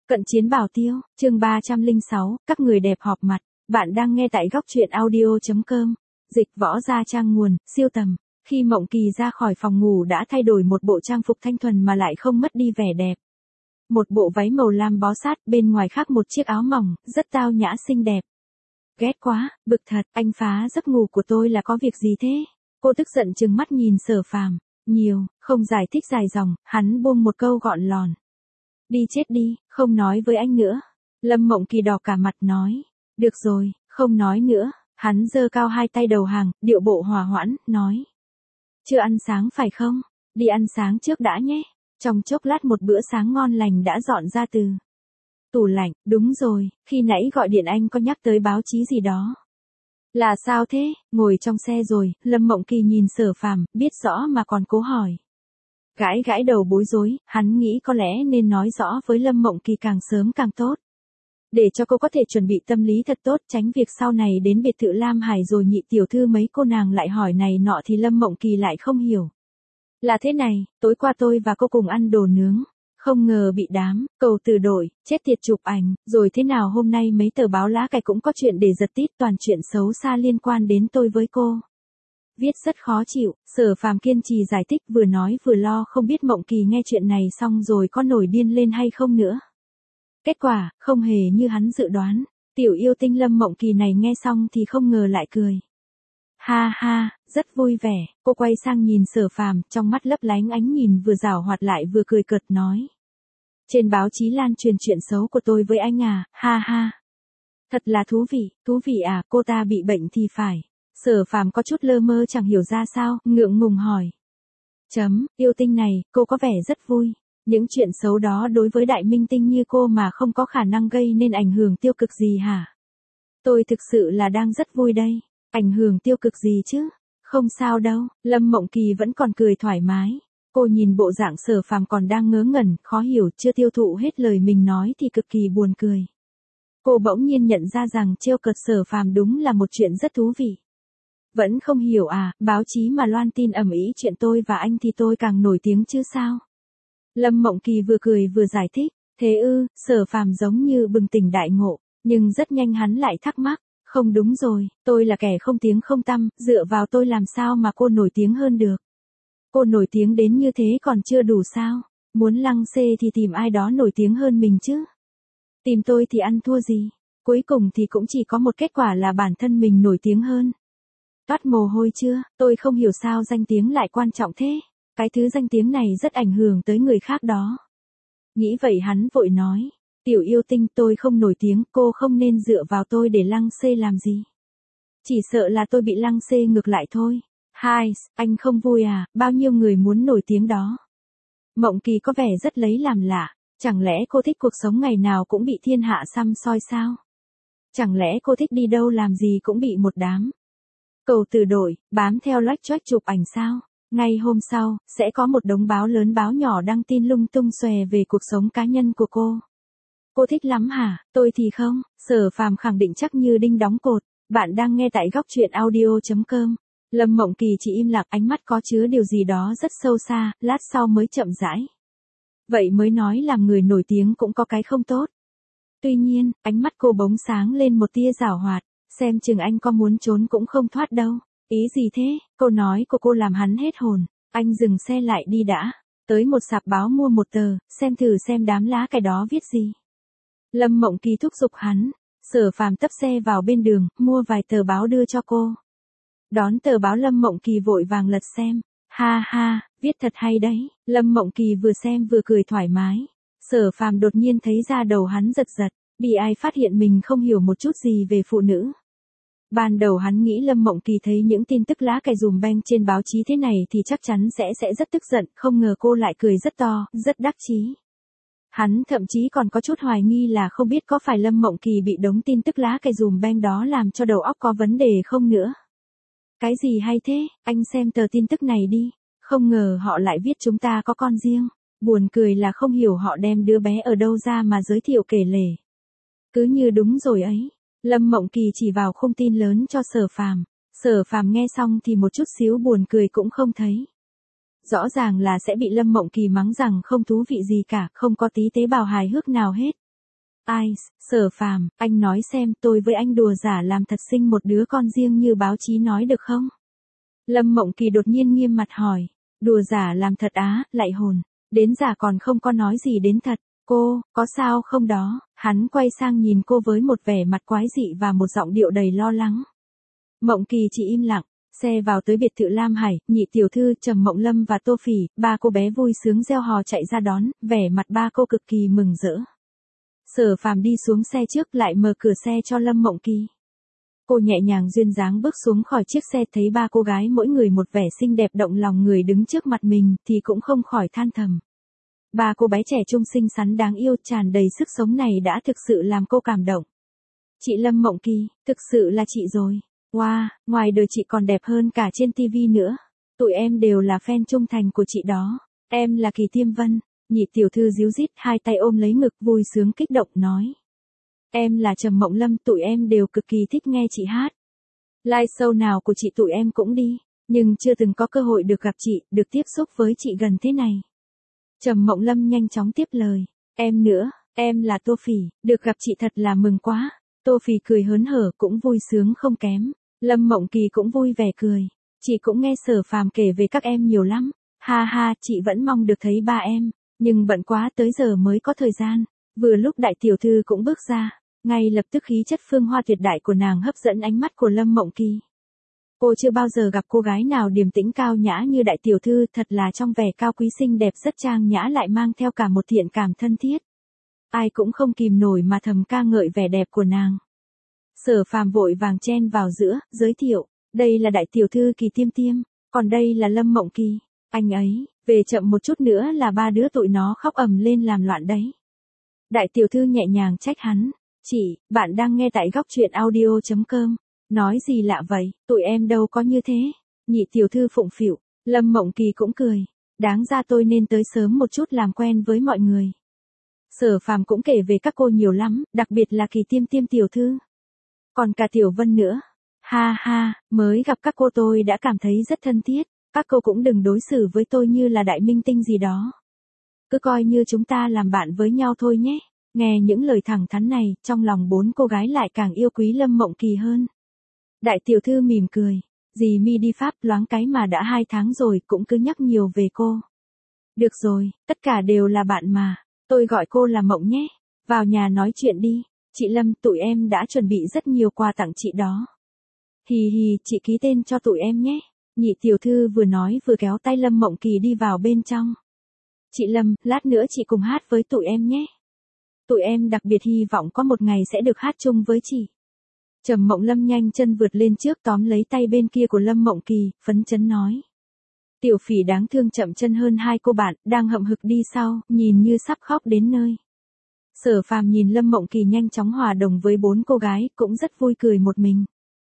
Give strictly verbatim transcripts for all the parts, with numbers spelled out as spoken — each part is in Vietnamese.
Cận chiến bảo tiêu, chương ba trăm lẻ sáu, các người đẹp họp mặt. Bạn đang nghe tại góc truyện audio chấm com. Dịch võ gia trang nguồn, siêu tầm. Khi Mộng Kỳ ra khỏi phòng ngủ đã thay đổi một bộ trang phục thanh thuần mà lại không mất đi vẻ đẹp. Một bộ váy màu lam bó sát, bên ngoài khác một chiếc áo mỏng, rất tao nhã xinh đẹp. Ghét quá, bực thật, anh phá giấc ngủ của tôi là có việc gì thế? Cô tức giận trừng mắt nhìn Sở Phàm. Nhiều, không giải thích dài dòng, hắn buông một câu gọn lòn. Đi chết đi, không nói với anh nữa. Lâm Mộng Kỳ đỏ cả mặt nói. Được rồi, không nói nữa. Hắn giơ cao hai tay đầu hàng, điệu bộ hòa hoãn, nói. Chưa ăn sáng phải không? Đi ăn sáng trước đã nhé. Trong chốc lát một bữa sáng ngon lành đã dọn ra từ tủ lạnh. Đúng rồi, khi nãy gọi điện anh có nhắc tới báo chí gì đó. Là sao thế? Ngồi trong xe rồi, Lâm Mộng Kỳ nhìn Sở Phàm, biết rõ mà còn cố hỏi. Gãi gãi đầu bối rối, hắn nghĩ có lẽ nên nói rõ với Lâm Mộng Kỳ càng sớm càng tốt. Để cho cô có thể chuẩn bị tâm lý thật tốt, tránh việc sau này đến biệt thự Lam Hải rồi nhị tiểu thư mấy cô nàng lại hỏi này nọ thì Lâm Mộng Kỳ lại không hiểu. Là thế này, tối qua tôi và cô cùng ăn đồ nướng. Không ngờ bị đám cầu từ đội, chết tiệt chụp ảnh, rồi thế nào hôm nay mấy tờ báo lá cải cũng có chuyện để giật tít, toàn chuyện xấu xa liên quan đến tôi với cô. Viết rất khó chịu, Sở Phàm kiên trì giải thích vừa nói vừa lo không biết Mộng Kỳ nghe chuyện này xong rồi có nổi điên lên hay không nữa. Kết quả, không hề như hắn dự đoán, tiểu yêu tinh Lâm Mộng Kỳ này nghe xong thì không ngờ lại cười. Ha ha, rất vui vẻ, cô quay sang nhìn Sở Phàm, trong mắt lấp lánh ánh nhìn vừa giảo hoạt lại vừa cười cợt nói. Trên báo chí lan truyền chuyện xấu của tôi với anh à, ha ha. Thật là thú vị, thú vị à, cô ta bị bệnh thì phải. Sở Phàm có chút lơ mơ chẳng hiểu ra sao, ngượng ngùng hỏi. Chấm, yêu tinh này, cô có vẻ rất vui. Những chuyện xấu đó đối với đại minh tinh như cô mà không có khả năng gây nên ảnh hưởng tiêu cực gì hả? Tôi thực sự là đang rất vui đây. Ảnh hưởng tiêu cực gì chứ? Không sao đâu, Lâm Mộng Kỳ vẫn còn cười thoải mái. Cô nhìn bộ dạng Sở Phàm còn đang ngớ ngẩn, khó hiểu, chưa tiêu thụ hết lời mình nói thì cực kỳ buồn cười. Cô bỗng nhiên nhận ra rằng trêu cợt Sở Phàm đúng là một chuyện rất thú vị. Vẫn không hiểu à, báo chí mà loan tin ầm ĩ chuyện tôi và anh thì tôi càng nổi tiếng chứ sao? Lâm Mộng Kỳ vừa cười vừa giải thích, thế ư, Sở Phàm giống như bừng tỉnh đại ngộ, nhưng rất nhanh hắn lại thắc mắc, không đúng rồi, tôi là kẻ không tiếng không tăm, dựa vào tôi làm sao mà cô nổi tiếng hơn được? Cô nổi tiếng đến như thế còn chưa đủ sao? Muốn lăng xê thì tìm ai đó nổi tiếng hơn mình chứ? Tìm tôi thì ăn thua gì? Cuối cùng thì cũng chỉ có một kết quả là bản thân mình nổi tiếng hơn. Toát mồ hôi chưa? Tôi không hiểu sao danh tiếng lại quan trọng thế. Cái thứ danh tiếng này rất ảnh hưởng tới người khác đó. Nghĩ vậy hắn vội nói. Tiểu yêu tinh, tôi không nổi tiếng, cô không nên dựa vào tôi để lăng xê làm gì. Chỉ sợ là tôi bị lăng xê ngược lại thôi. Hai, anh không vui à, bao nhiêu người muốn nổi tiếng đó. Mộng Kỳ có vẻ rất lấy làm lạ. Chẳng lẽ cô thích cuộc sống ngày nào cũng bị thiên hạ săm soi sao? Chẳng lẽ cô thích đi đâu làm gì cũng bị một đám cầu từ đội, bám theo loách choách chụp ảnh sao? Ngay hôm sau, sẽ có một đống báo lớn báo nhỏ đăng tin lung tung xòe về cuộc sống cá nhân của cô. Cô thích lắm hả? Tôi thì không. Sở Phàm khẳng định chắc như đinh đóng cột. Bạn đang nghe tại góc truyện audio chấm com. Lâm Mộng Kỳ chỉ im lặng, ánh mắt có chứa điều gì đó rất sâu xa, lát sau mới chậm rãi. Vậy mới nói làm người nổi tiếng cũng có cái không tốt. Tuy nhiên, ánh mắt cô bỗng sáng lên một tia giảo hoạt, xem chừng anh có muốn trốn cũng không thoát đâu. Ý gì thế? Câu nói của cô làm hắn hết hồn. Anh dừng xe lại đi đã. Tới một sạp báo mua một tờ, xem thử xem đám lá cải đó viết gì. Lâm Mộng Kỳ thúc giục hắn. Sở Phàm tấp xe vào bên đường, mua vài tờ báo đưa cho cô. Đón tờ báo Lâm Mộng Kỳ vội vàng lật xem. Ha ha, viết thật hay đấy. Lâm Mộng Kỳ vừa xem vừa cười thoải mái. Sở Phàm đột nhiên thấy da đầu hắn giật giật, bị ai phát hiện mình không hiểu một chút gì về phụ nữ. Ban đầu hắn nghĩ Lâm Mộng Kỳ thấy những tin tức lá cải dùm beng trên báo chí thế này thì chắc chắn sẽ sẽ rất tức giận, không ngờ cô lại cười rất to, rất đắc chí. Hắn thậm chí còn có chút hoài nghi là không biết có phải Lâm Mộng Kỳ bị đống tin tức lá cải dùm beng đó làm cho đầu óc có vấn đề không nữa. Cái gì hay thế, anh xem tờ tin tức này đi, không ngờ họ lại viết chúng ta có con riêng. Buồn cười là không hiểu họ đem đứa bé ở đâu ra mà giới thiệu kể lể. Cứ như đúng rồi ấy. Lâm Mộng Kỳ chỉ vào khung tin lớn cho Sở Phàm. Sở Phàm nghe xong thì một chút xíu buồn cười cũng không thấy. Rõ ràng là sẽ bị Lâm Mộng Kỳ mắng rằng không thú vị gì cả, không có tí tế bào hài hước nào hết. Ai, Sở Phàm, anh nói xem tôi với anh đùa giả làm thật sinh một đứa con riêng như báo chí nói được không? Lâm Mộng Kỳ đột nhiên nghiêm mặt hỏi. Đùa giả làm thật á, lại hồn. Đến giả còn không có nói gì đến thật. Cô, có sao không đó? Hắn quay sang nhìn cô với một vẻ mặt quái dị và một giọng điệu đầy lo lắng. Mộng Kỳ chỉ im lặng. Xe vào tới biệt thự Lam Hải, nhị tiểu thư, Trầm Mộng Lâm và Tô Phỉ, ba cô bé vui sướng reo hò chạy ra đón, vẻ mặt ba cô cực kỳ mừng rỡ. Sở Phàm đi xuống xe trước lại mở cửa xe cho Lâm Mộng Kỳ. Cô nhẹ nhàng duyên dáng bước xuống khỏi chiếc xe, thấy ba cô gái mỗi người một vẻ xinh đẹp động lòng người đứng trước mặt mình thì cũng không khỏi than thầm. Ba cô bé trẻ trung xinh xắn đáng yêu tràn đầy sức sống này đã thực sự làm cô cảm động. Chị Lâm Mộng Kỳ, thực sự là chị rồi. Wow, ngoài đời chị còn đẹp hơn cả trên tivi nữa. Tụi em đều là fan trung thành của chị đó. Em là Kỳ Tiêm Vân. Nhị tiểu thư díu dít hai tay ôm lấy ngực vui sướng kích động nói. Em là Trầm Mộng Lâm, tụi em đều cực kỳ thích nghe chị hát. Live show nào của chị tụi em cũng đi, nhưng chưa từng có cơ hội được gặp chị, được tiếp xúc với chị gần thế này. Trầm Mộng Lâm nhanh chóng tiếp lời. Em nữa, em là Tô Phỉ, được gặp chị thật là mừng quá. Tô Phỉ cười hớn hở cũng vui sướng không kém. Lâm Mộng Kỳ cũng vui vẻ cười. Chị cũng nghe Sở Phàm kể về các em nhiều lắm. Ha ha, chị vẫn mong được thấy ba em, nhưng bận quá tới giờ mới có thời gian. Vừa lúc đại tiểu thư cũng bước ra, ngay lập tức khí chất phương hoa tuyệt đại của nàng hấp dẫn ánh mắt của Lâm Mộng Kỳ. Cô chưa bao giờ gặp cô gái nào điềm tĩnh cao nhã như đại tiểu thư, thật là trong vẻ cao quý xinh đẹp rất trang nhã lại mang theo cả một thiện cảm thân thiết. Ai cũng không kìm nổi mà thầm ca ngợi vẻ đẹp của nàng. Sở Phàm vội vàng chen vào giữa, giới thiệu, đây là đại tiểu thư Kỳ Tiêm Tiêm, còn đây là Lâm Mộng Kỳ. Anh ấy, về chậm một chút nữa là ba đứa tụi nó khóc ầm lên làm loạn đấy. Đại tiểu thư nhẹ nhàng trách hắn. Chị, bạn đang nghe tại góc truyện audio chấm com. Nói gì lạ vậy, tụi em đâu có như thế. Nhị tiểu thư phụng phịu. Lâm Mộng Kỳ cũng cười. Đáng ra tôi nên tới sớm một chút làm quen với mọi người. Sở Phàm cũng kể về các cô nhiều lắm, đặc biệt là Kỳ Tiêm Tiêm tiểu thư. Còn cả Tiểu Vân nữa. Ha ha, mới gặp các cô tôi đã cảm thấy rất thân thiết. Các cô cũng đừng đối xử với tôi như là đại minh tinh gì đó. Cứ coi như chúng ta làm bạn với nhau thôi nhé. Nghe những lời thẳng thắn này, trong lòng bốn cô gái lại càng yêu quý Lâm Mộng Kỳ hơn. Đại tiểu thư mỉm cười. Dì mi đi Pháp loáng cái mà đã hai tháng rồi cũng cứ nhắc nhiều về cô. Được rồi, tất cả đều là bạn mà. Tôi gọi cô là Mộng nhé. Vào nhà nói chuyện đi. Chị Lâm, tụi em đã chuẩn bị rất nhiều quà tặng chị đó. Hì hì, chị ký tên cho tụi em nhé. Nhị tiểu thư vừa nói vừa kéo tay Lâm Mộng Kỳ đi vào bên trong. Chị Lâm, lát nữa chị cùng hát với tụi em nhé. Tụi em đặc biệt hy vọng có một ngày sẽ được hát chung với chị. Trầm Mộng Lâm nhanh chân vượt lên trước tóm lấy tay bên kia của Lâm Mộng Kỳ, phấn chấn nói. Tiểu Phỉ đáng thương chậm chân hơn hai cô bạn, đang hậm hực đi sau, nhìn như sắp khóc đến nơi. Sở Phàm nhìn Lâm Mộng Kỳ nhanh chóng hòa đồng với bốn cô gái, cũng rất vui cười một mình.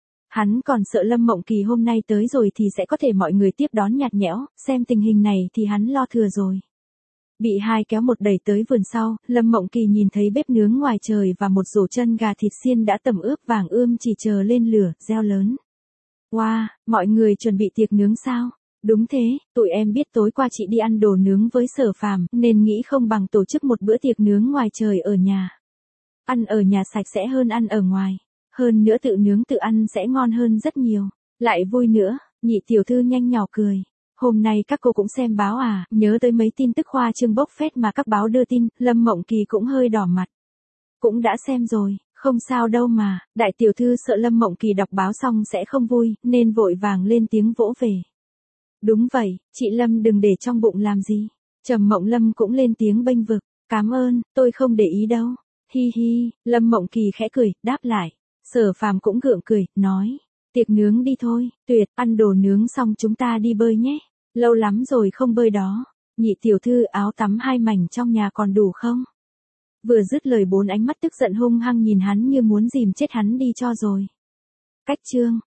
Hắn còn sợ Lâm Mộng Kỳ hôm nay tới rồi thì sẽ có thể mọi người tiếp đón nhạt nhẽo, xem tình hình này thì hắn lo thừa rồi. Bị hai kéo một đẩy tới vườn sau, Lâm Mộng Kỳ nhìn thấy bếp nướng ngoài trời và một rổ chân gà thịt xiên đã tẩm ướp vàng ươm chỉ chờ lên lửa, reo lớn. Wow, mọi người chuẩn bị tiệc nướng sao? Đúng thế, tụi em biết tối qua chị đi ăn đồ nướng với Sở Phàm nên nghĩ không bằng tổ chức một bữa tiệc nướng ngoài trời ở nhà. Ăn ở nhà sạch sẽ hơn ăn ở ngoài. Hơn nữa tự nướng tự ăn sẽ ngon hơn rất nhiều. Lại vui nữa, nhị tiểu thư nhanh nhỏ cười. Hôm nay các cô cũng xem báo à, nhớ tới mấy tin tức khoa trương bốc phét mà các báo đưa tin, Lâm Mộng Kỳ cũng hơi đỏ mặt. Cũng đã xem rồi, không sao đâu mà, đại tiểu thư sợ Lâm Mộng Kỳ đọc báo xong sẽ không vui, nên vội vàng lên tiếng vỗ về. Đúng vậy, chị Lâm đừng để trong bụng làm gì. Trầm Mộng Lâm cũng lên tiếng bênh vực, cảm ơn, tôi không để ý đâu. Hi hi, Lâm Mộng Kỳ khẽ cười, đáp lại. Sở Phàm cũng gượng cười, nói. Tiệc nướng đi thôi, tuyệt, ăn đồ nướng xong chúng ta đi bơi nhé. Lâu lắm rồi không bơi đó. Nhị tiểu thư áo tắm hai mảnh trong nhà còn đủ không? Vừa dứt lời bốn ánh mắt tức giận hung hăng nhìn hắn như muốn dìm chết hắn đi cho rồi. Cách chương